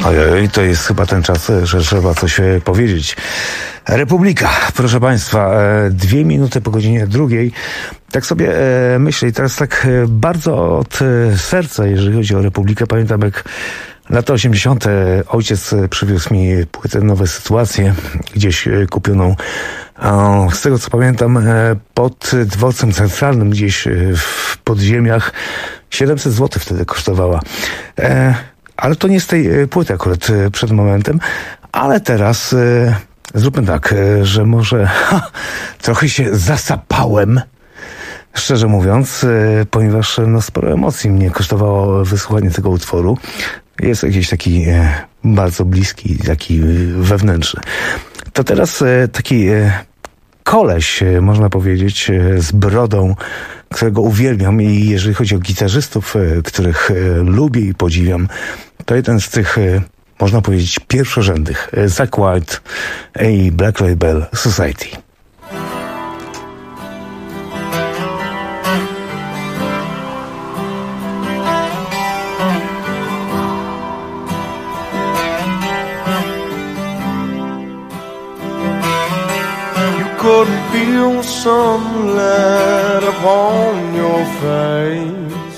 Ojej, to jest chyba ten czas, że trzeba coś powiedzieć. Republika, proszę Państwa, 2 minuty po godzinie 2. Tak sobie myślę i teraz tak bardzo od serca, jeżeli chodzi o Republikę. Pamiętam, jak lata 80. ojciec przywiózł mi płytę Nowe Sytuacje, gdzieś kupioną, z tego co pamiętam, pod dworcem centralnym, gdzieś w podziemiach. 700 zł wtedy kosztowała. Ale to nie z tej płyty akurat przed momentem, ale teraz zróbmy tak, że może trochę się zasapałem, szczerze mówiąc, ponieważ sporo emocji mnie kosztowało wysłuchanie tego utworu. Jest jakiś taki bardzo bliski, taki wewnętrzny. To teraz taki koleś, można powiedzieć, z brodą, którego uwielbiam, i jeżeli chodzi o gitarzystów, których lubię i podziwiam, to jeden z tych, można powiedzieć, pierwszorzędnych, Zakk Wylde i Black Label Society. Couldn't feel sunlight upon your face,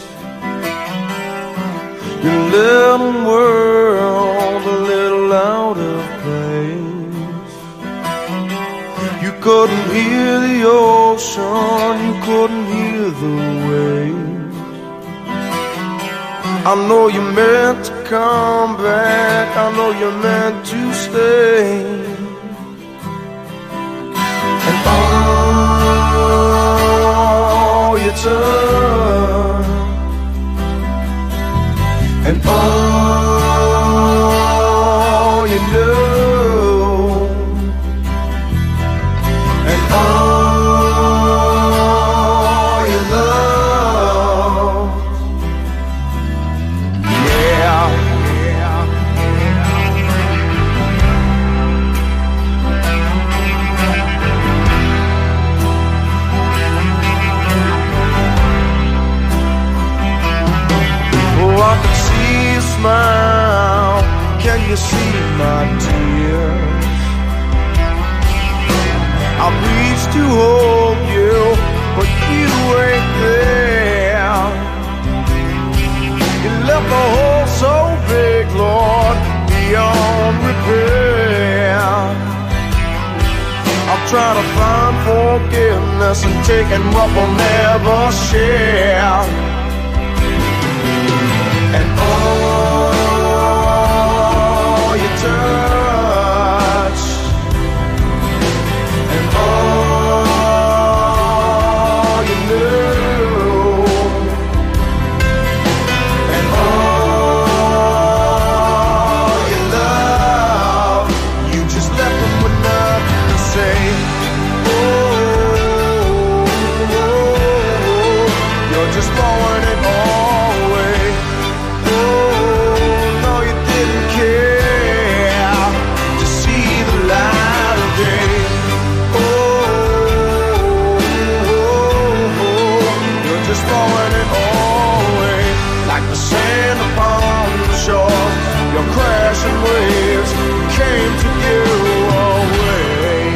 your little world a little out of place. You couldn't hear the ocean, you couldn't hear the waves. I know you meant to come back, I know you meant to stay. And all you turn, and all you know, and all you love, yeah, yeah. Smile, can you see my tears? I reached to hold you, but you ain't there. You left the hole so big, Lord, beyond repair. I'm trying to find forgiveness and taking what we'll never share. And all you touch, and all you knew, and all you love, you just left them with nothing to say. Oh, you're just throwing it all away. Your crashing waves came to you away.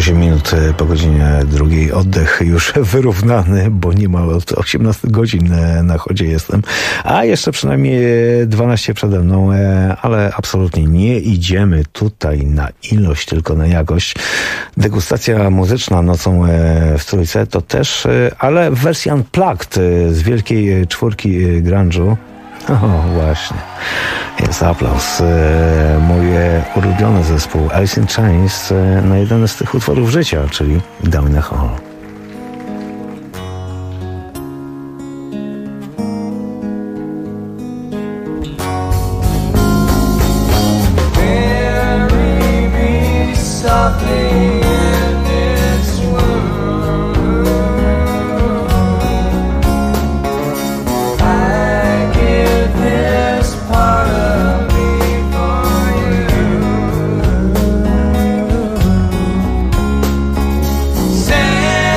8 minut po godzinie 2. Oddech już wyrównany, bo niemal od 18 godzin na chodzie jestem. A jeszcze przynajmniej 12 przede mną, ale absolutnie nie idziemy tutaj na ilość, tylko na jakość. Degustacja muzyczna nocą w Trójce to też, ale w wersji unplugged z wielkiej czwórki grunge'u. O, właśnie. Jest aplauz. Mój ulubiony zespół Alice in Chains na jeden z tych utworów życia, czyli Down in the Hall. Say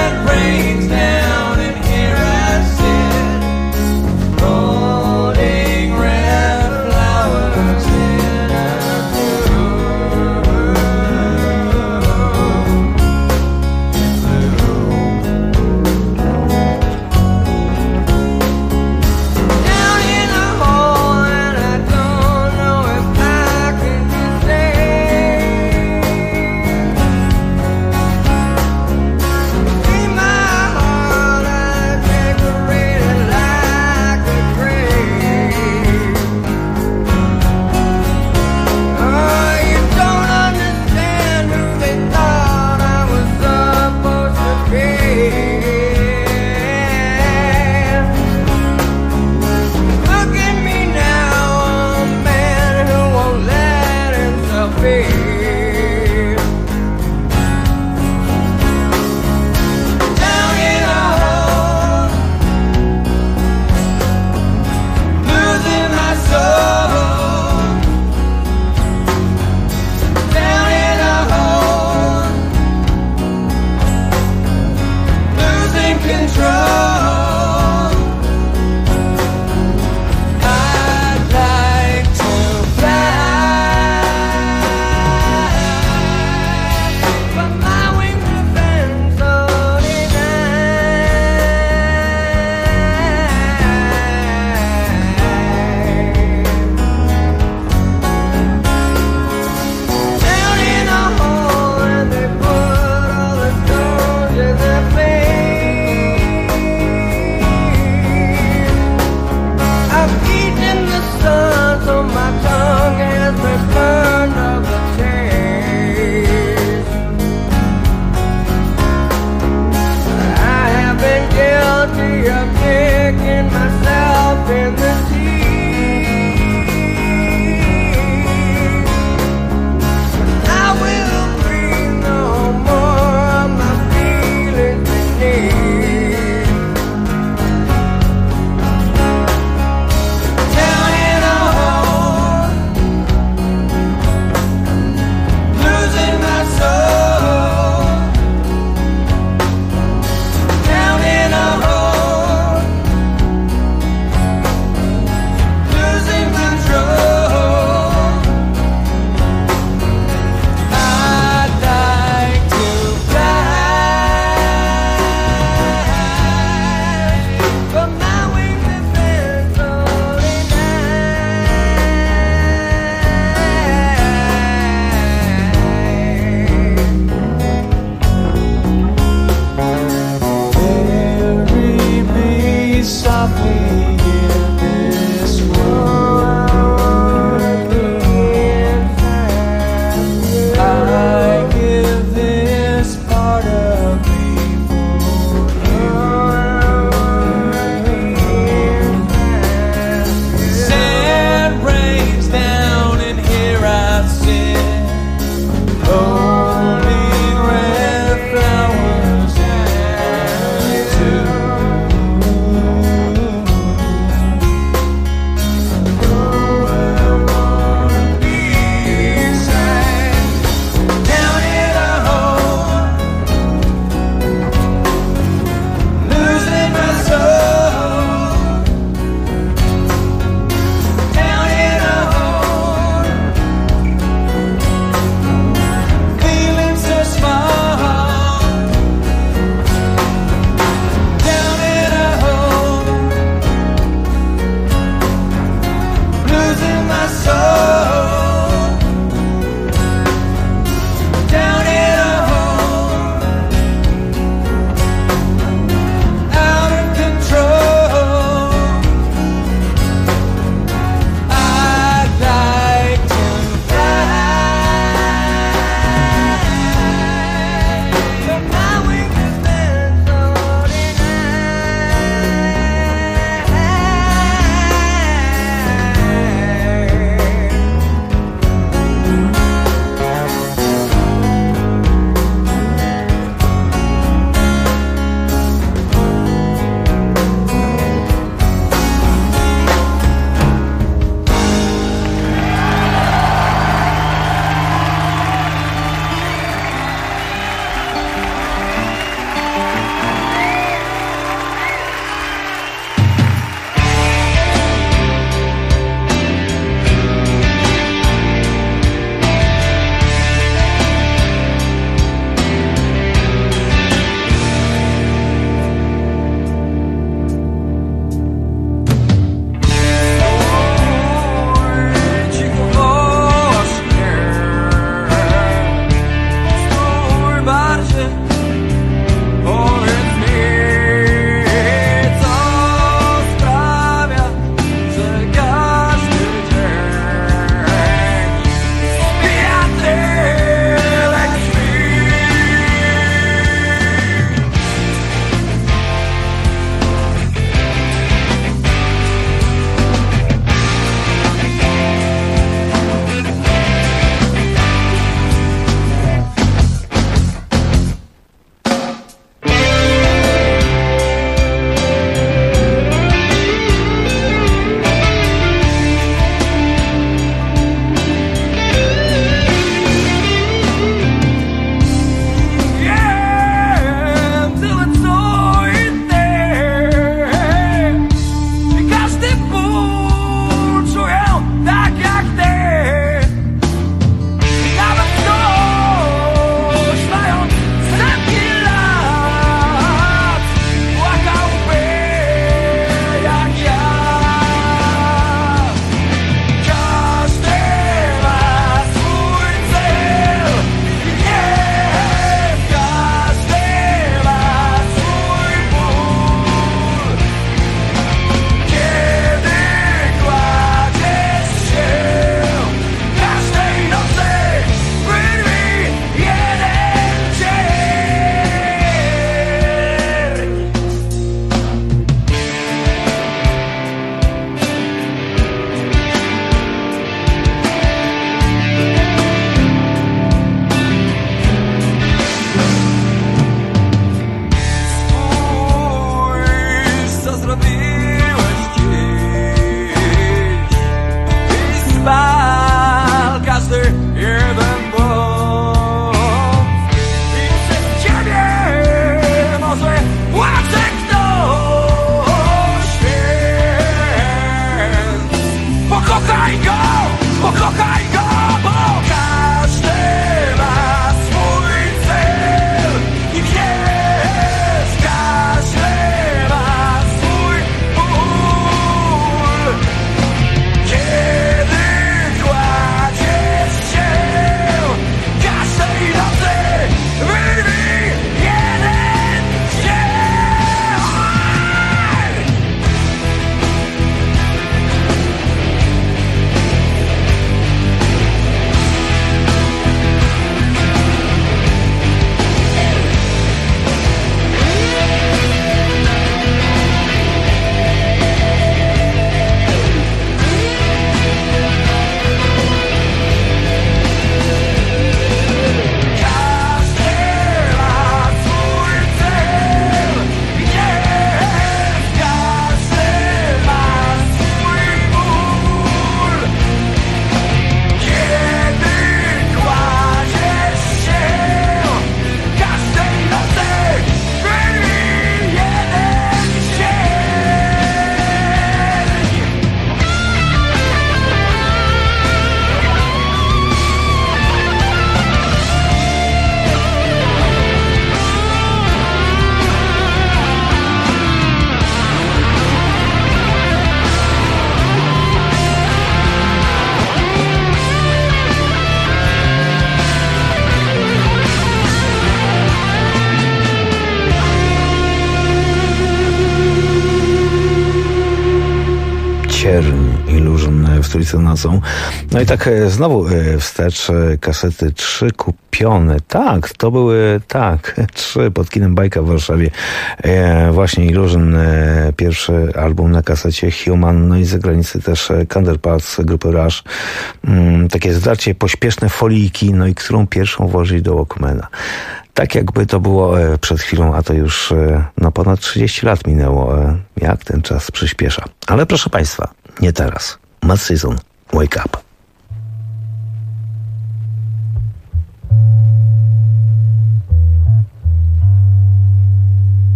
Ethereum Illusion w stolicy nocą. No i tak znowu wstecz kasety 3 kupione. Tak, to były 3 pod kinem Bajka w Warszawie. Właśnie Illusion, pierwszy album na kasecie, Human, no i z zagranicy też Counterparts grupy Rush. Takie zdarcie, pośpieszne folijki, no i którą pierwszą włożyć do Walkmana. Tak jakby to było przed chwilą, a to już ponad 30 lat minęło. Jak ten czas przyspiesza. Ale proszę Państwa, nie teraz. Mad Season, Wake Up.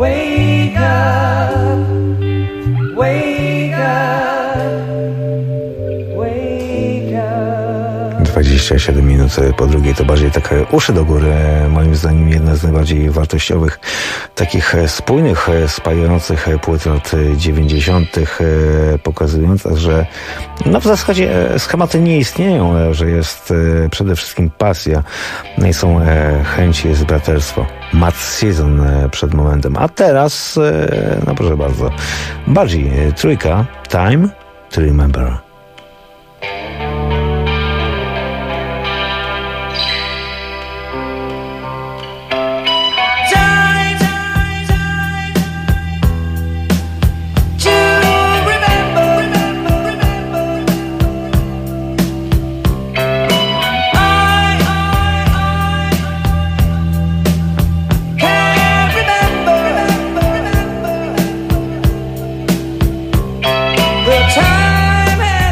Wake up, wake up, wake up. 27 minut po drugiej to bardziej takie uszy do góry, moim zdaniem jedna z najbardziej wartościowych, takich spójnych, spajających płyt lat 90., pokazująca, że no w zasadzie schematy nie istnieją, że jest przede wszystkim pasja, no i są chęci, jest braterstwo. Mad Season przed momentem, a teraz, no proszę bardzo, bardziej trójka, Time to Remember. Time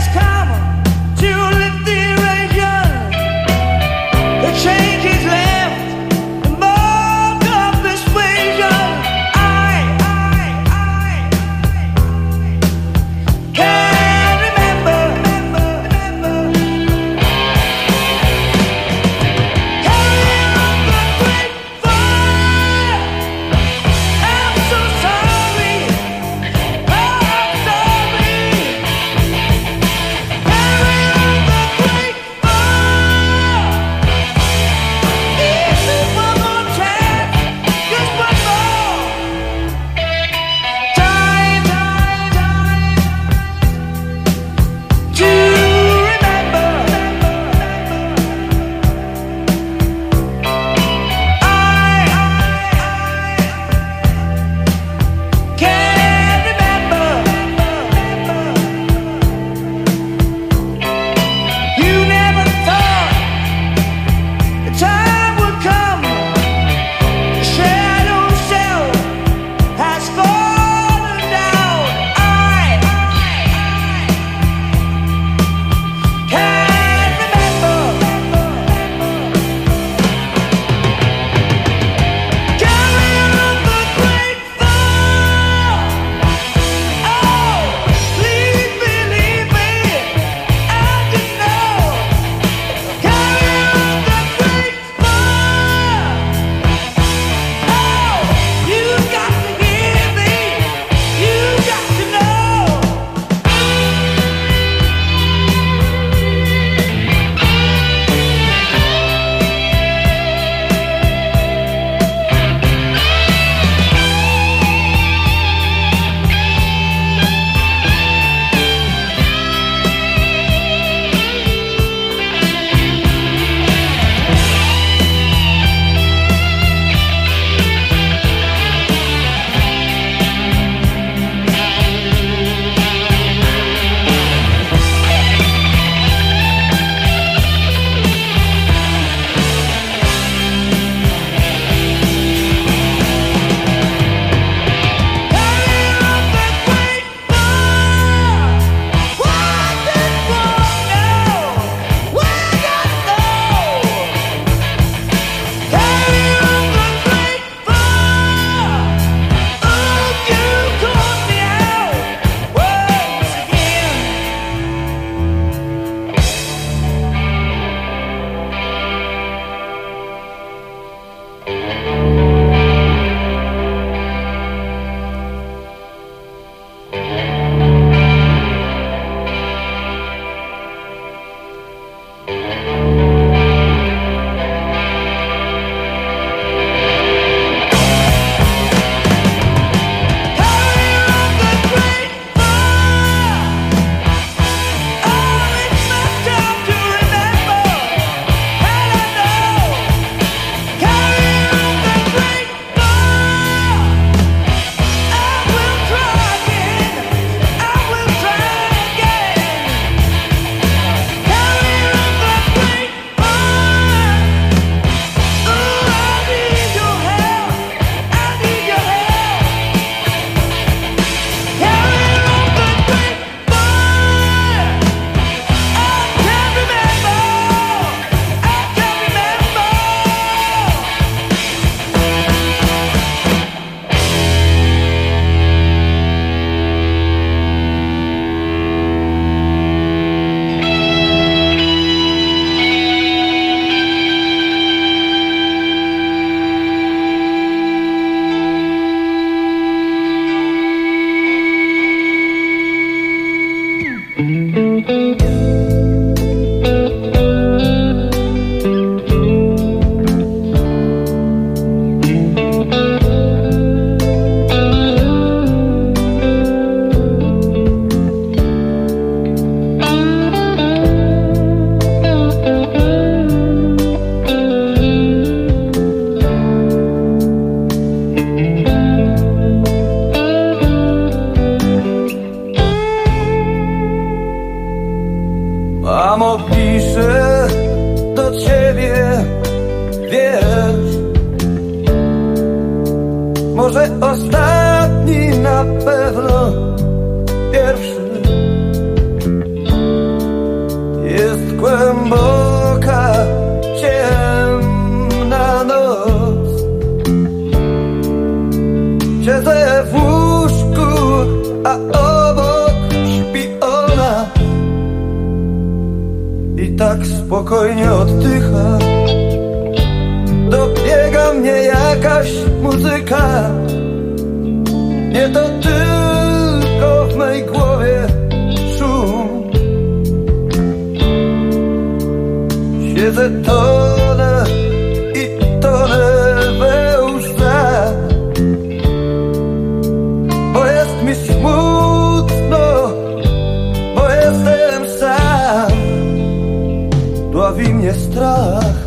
ostatni, na pewno pierwszy. Jest głęboka, ciemna noc. Siedzę w łóżku, a obok śpi ona i tak spokojnie oddycha. Dobiega mnie jakaś muzyka. Nie to tylko w mej głowie szum. Siedzę, tonę i tonę we łzach, bo jest mi smutno, bo jestem sam. Dławi mnie strach.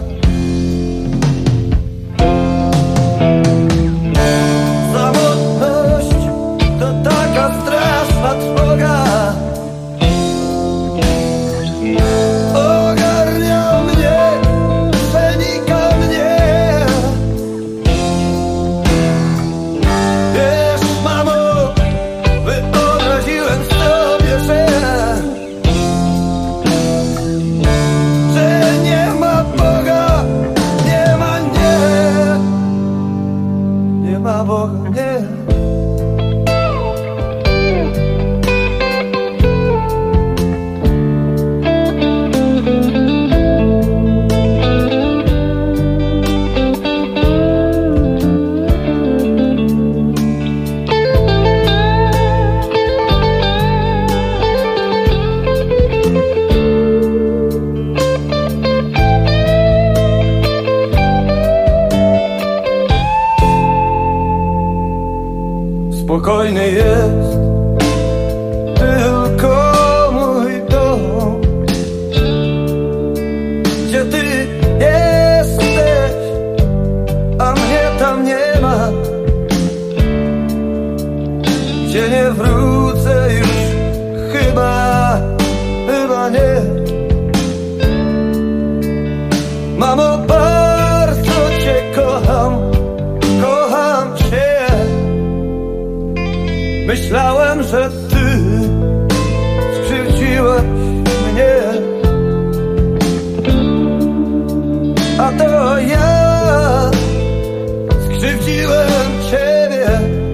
Samotność to taka straszna trwoga. Ogarnia mnie, przenika mnie. Wiesz, mamo, wyobraziłem sobie, że nie ma Boga, nie ma, nie ma Boga, nie. Spokojny jest tylko mój dom, gdzie ty jesteś, a mnie tam nie ma, gdzie nie wrócę już chyba nie. Mamo, bardzo cię kocham, kocham cię. Myślałem, że ty skrzywdziłeś mnie, a to ja skrzywdziłem ciebie.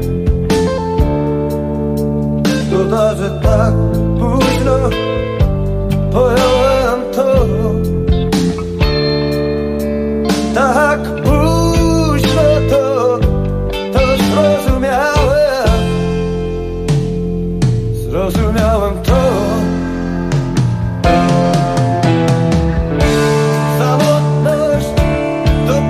Szkoda, że tak późno pojąłem to. Tak późno to zrozumiałem. Zrozumiałem to. Samotność to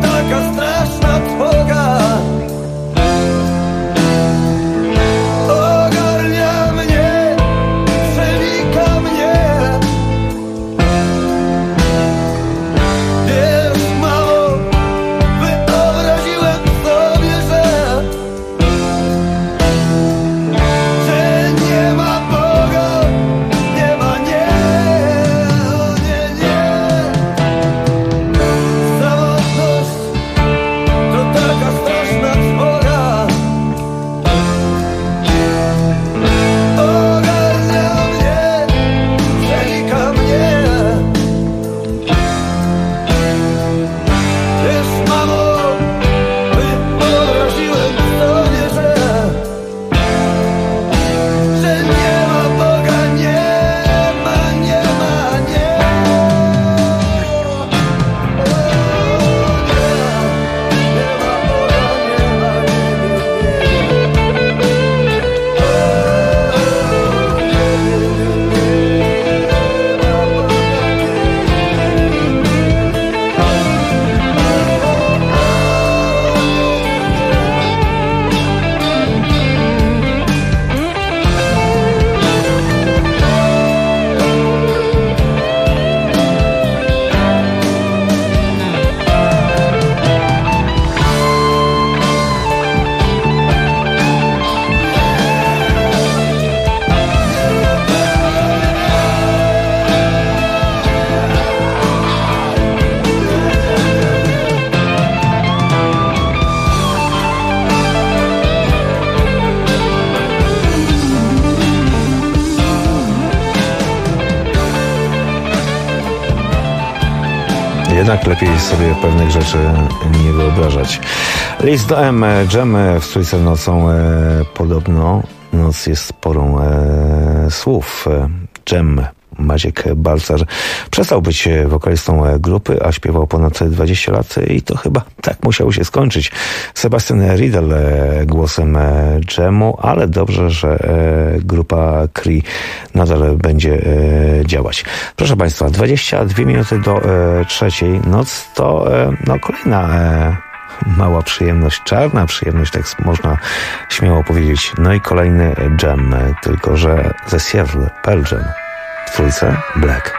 Jednak lepiej sobie pewnych rzeczy nie wyobrażać. List do M. Jam w Trójce nocą. Podobno noc jest porą słów. Jam. Maciek Balcar przestał być wokalistą grupy, a śpiewał ponad 20 lat i to chyba tak musiało się skończyć. Sebastian Riedel głosem Jamu, ale dobrze, że grupa Cree nadal będzie działać. Proszę Państwa, 22 minuty do 3:00. Noc to kolejna mała przyjemność, czarna przyjemność, tak można śmiało powiedzieć. No i kolejny Jam, tylko że ze Seattle, Pearl Jam. W Trójce Black.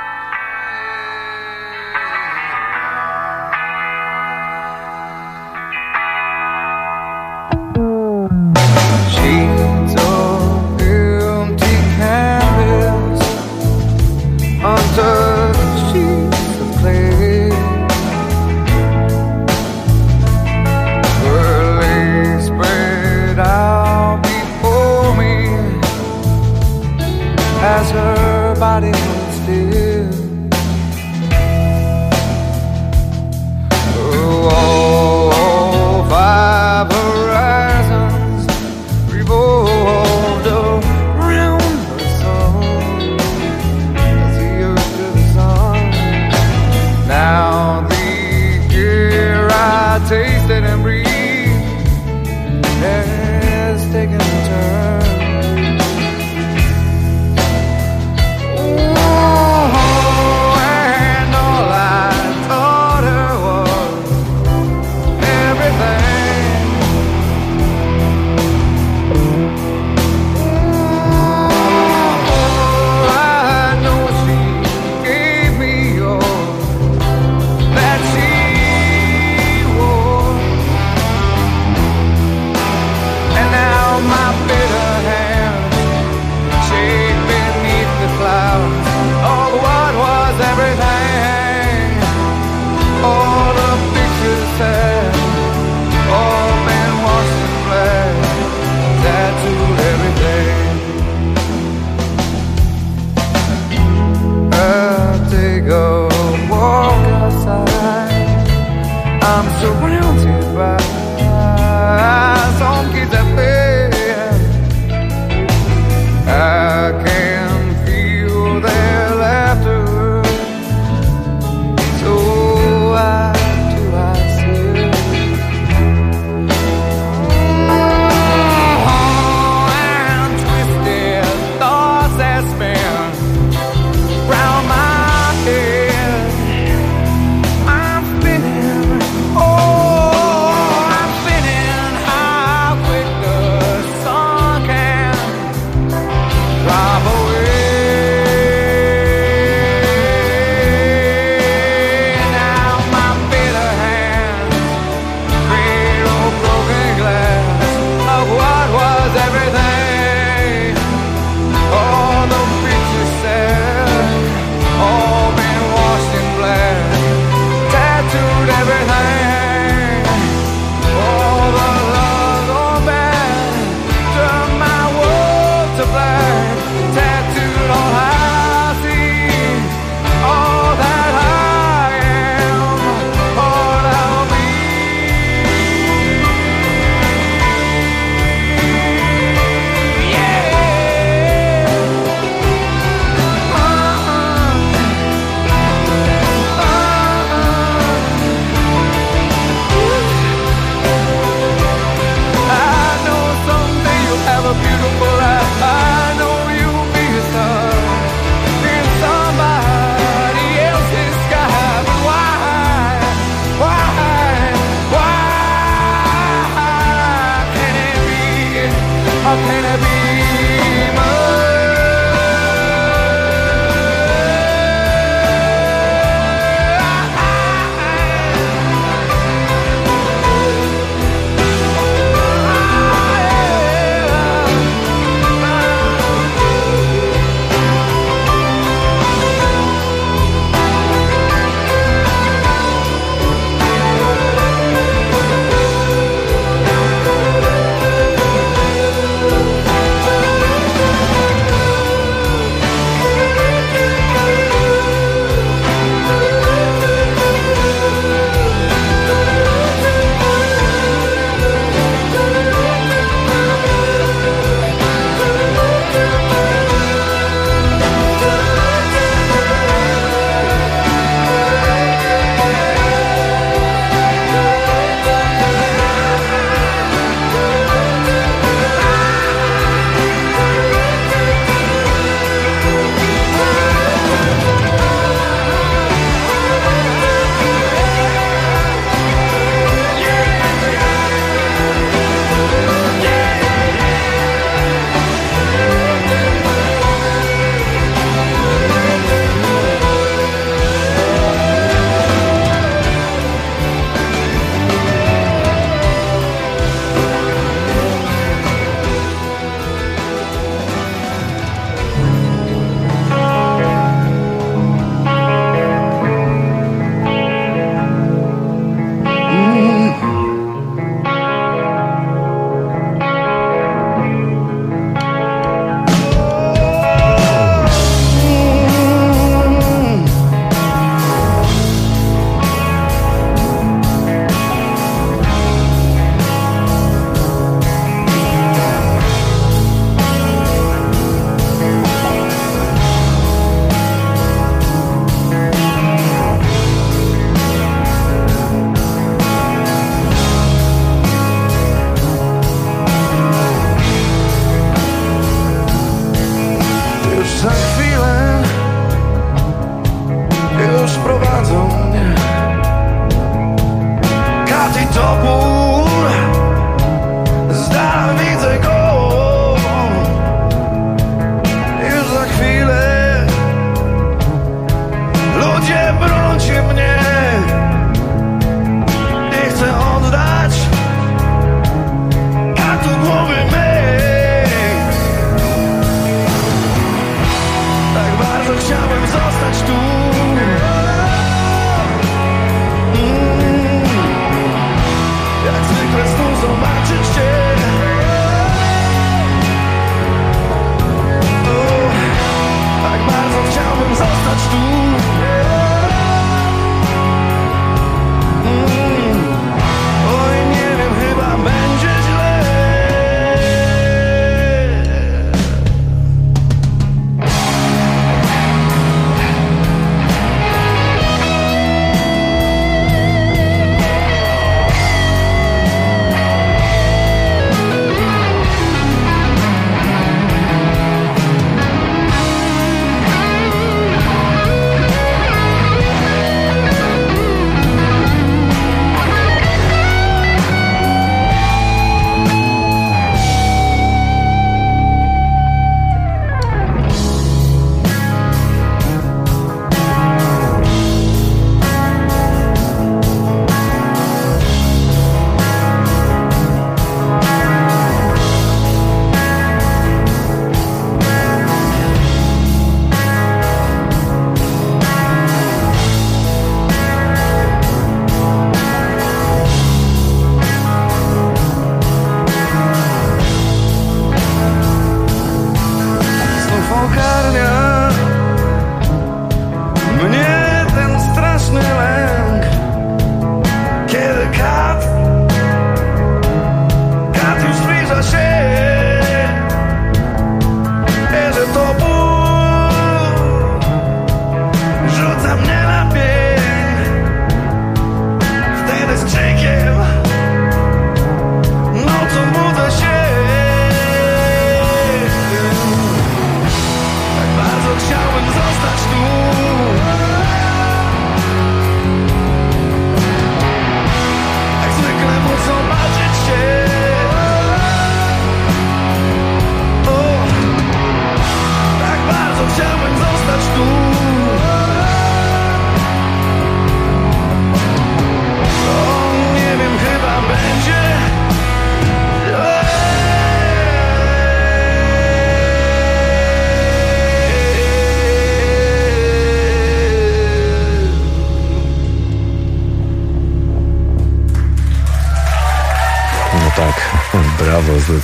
Sheets of empty canvas under sheets of clay. Her legs spread out before me as her body holds still. Oh, five horizons revolved around her soul as the earth to the sun. Now the air I tasted and breathed has taken a turn. Surrounded by some kids that play. I can feel their laughter, so I sit. And twisted thoughts that spin round my head. I'm spinning. I'm spinning how quick the sun can drive away. Now my bitter hands cradle broken glass of what was everything. All the pictures said, all been washed in black, tattooed everything. How can it be mine?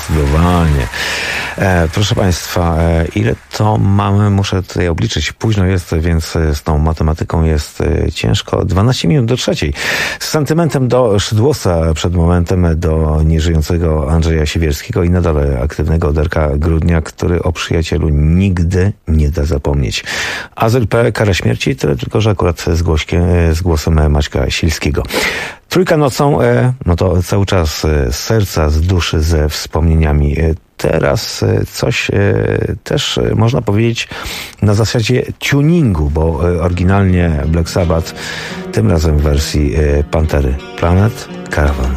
zdecydowanie. Proszę Państwa, ile to mamy? Muszę tutaj obliczyć. Późno jest, więc z tą matematyką jest ciężko. 12 minut do 3. Z sentymentem do Szydłosa, przed momentem do nieżyjącego Andrzeja Siewierskiego i nadal aktywnego Derka Grudnia, który o przyjacielu nigdy nie da zapomnieć. Azyl P. Kara śmierci, tyle tylko, że akurat z głosem Maćka Silskiego. Trójka nocą, no to cały czas z serca, z duszy, ze wspomnieniami. Teraz coś też można powiedzieć na zasadzie tuningu, bo oryginalnie Black Sabbath, tym razem w wersji Pantery. Planet Caravan.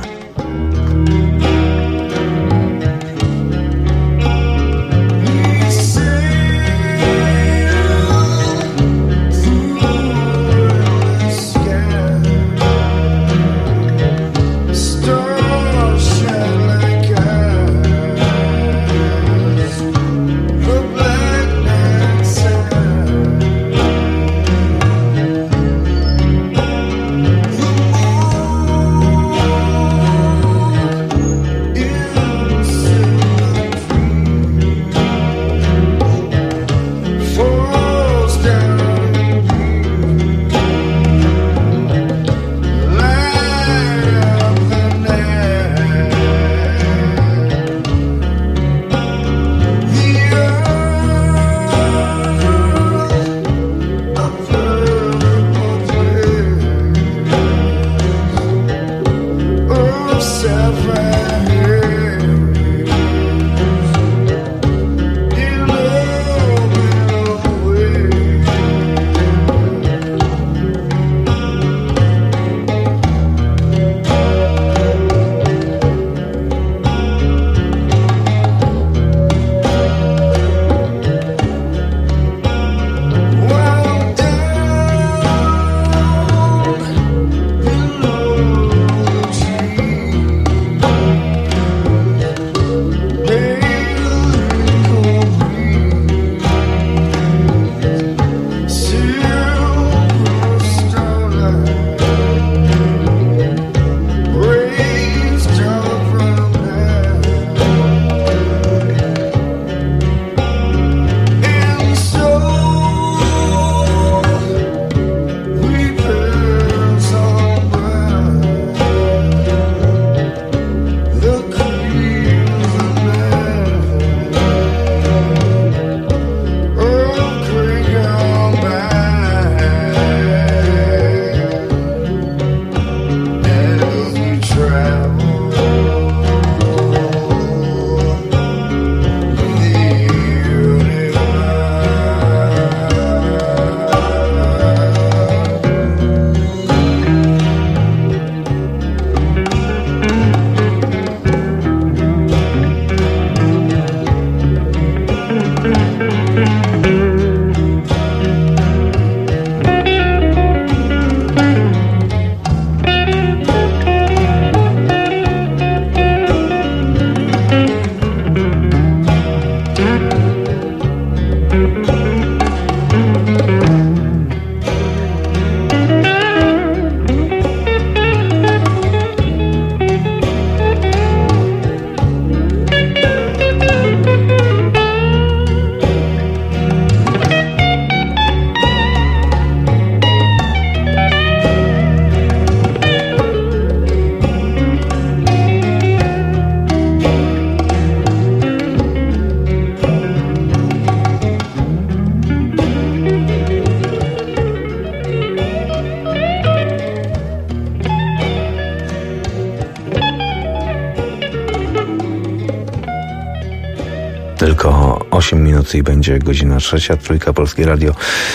Tylko 8 minut i będzie godzina 3. Trójka, Polskie Radio.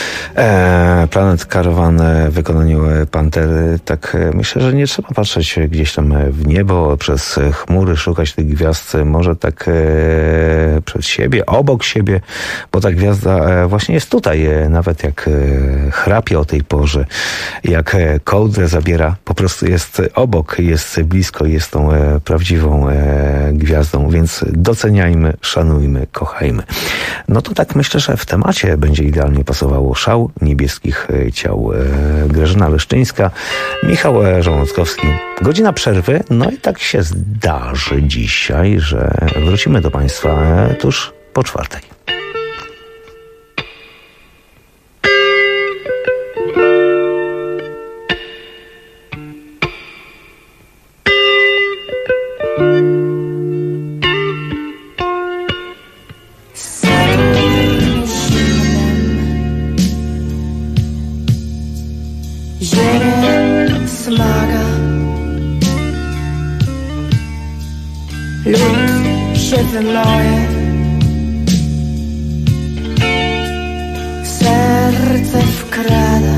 Planet Caravan w wykonaniu Pantery. Tak myślę, że nie trzeba patrzeć gdzieś tam w niebo, przez chmury, szukać tych gwiazd. Może tak przed siebie, obok siebie, bo ta gwiazda właśnie jest tutaj. Nawet jak chrapie o tej porze, jak kołdrę zabiera, po prostu jest obok, jest blisko, jest tą prawdziwą gwiazdą. Więc doceniajmy, szanujmy kochajmy, kochajmy. No to tak myślę, że w temacie będzie idealnie pasowało Szał niebieskich ciał. Grażyna Leszczyńska, Michał Żołąckowski. Godzina przerwy, no i tak się zdarzy dzisiaj, że wrócimy do Państwa tuż po 4:00. Lód się wymoje, w serce wkrada,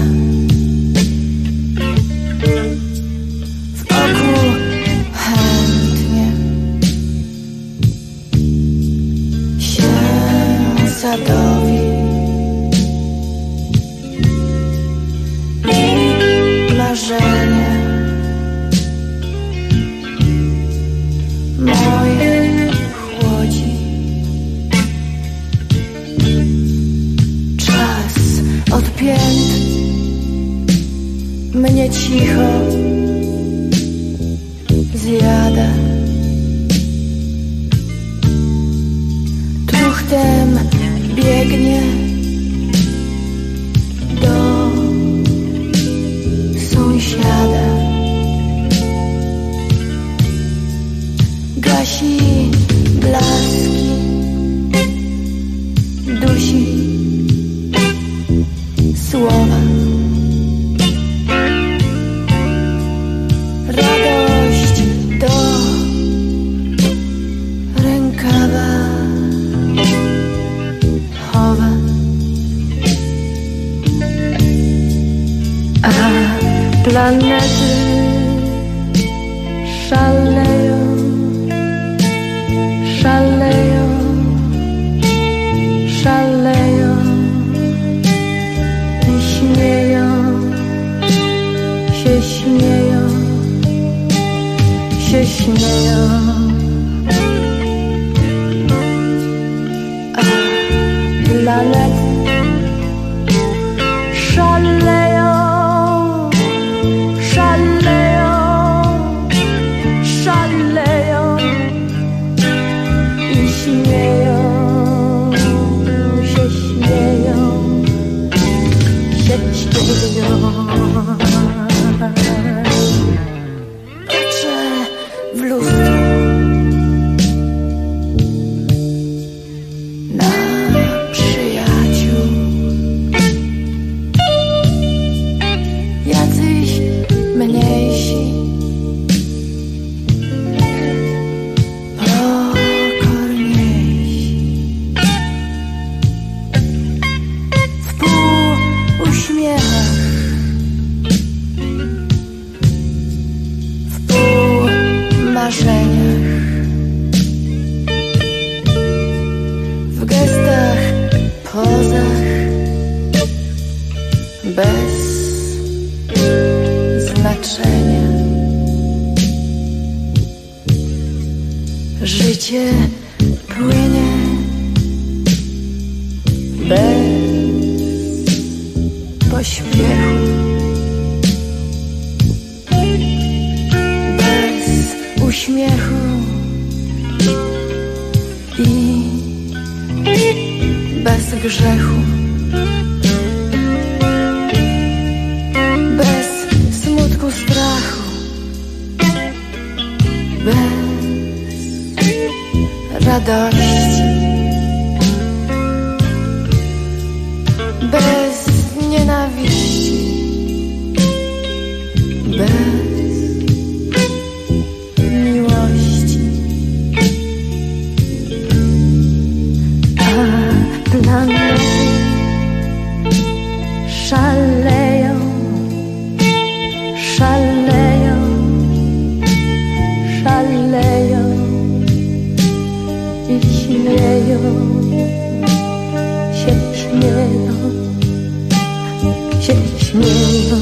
w oku chętnie się zadowi i marzenie moje chłodzi. Czas odpięt mnie cicho zjada. Truchtem biegnie do sąsiada. Gasi blaski, dusi słowa. Radość do rękawa chowa. A planety szaleją, szaleją, szaleją i śmieją, się śmieją, się śmieją. A planety szaleją, szaleją, szaleją i śmieją, się śmieją, się śmieją. Patrzę w lustro na przyjaciół, jacyś mniejsi, pokorniejsi, w półuśmiechach, w półmarzeniach, w gestach, pozach, bez znaczenia. Życie płynie bez pośpiechu, bez uśmiechu i bez grzechu, bez smutku, strachu, bez radości, bez nienawiści, bez miłości. A planety szaleją, szaleją, szaleją i śmieją, się śmieją, się śmieją.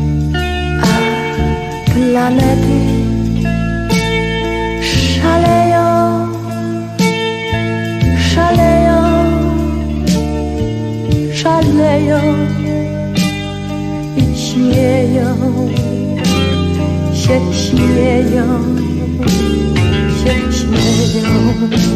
A planety szaleją, śmieją i śmieją się, śmieją się, śmieją.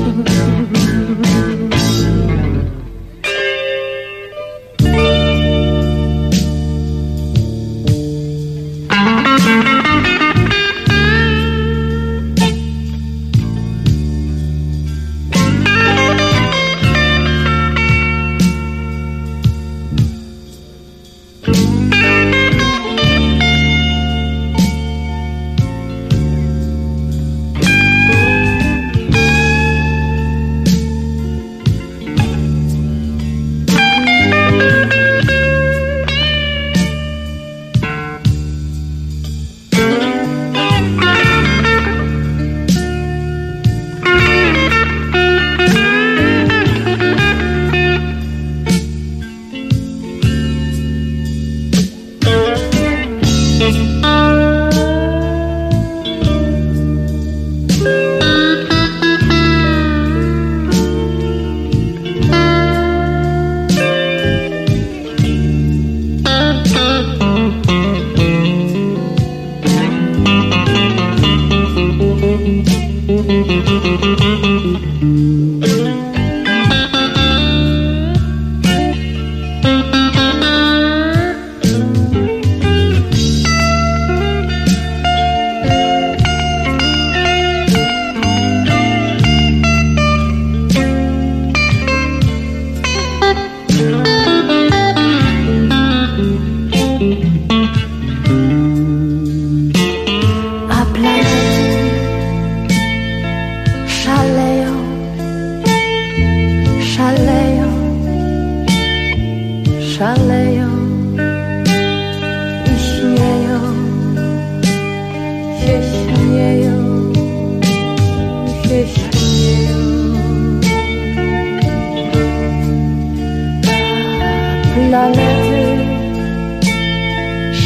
Szaleją i śmieją się, śmieją się, śmieją. Planety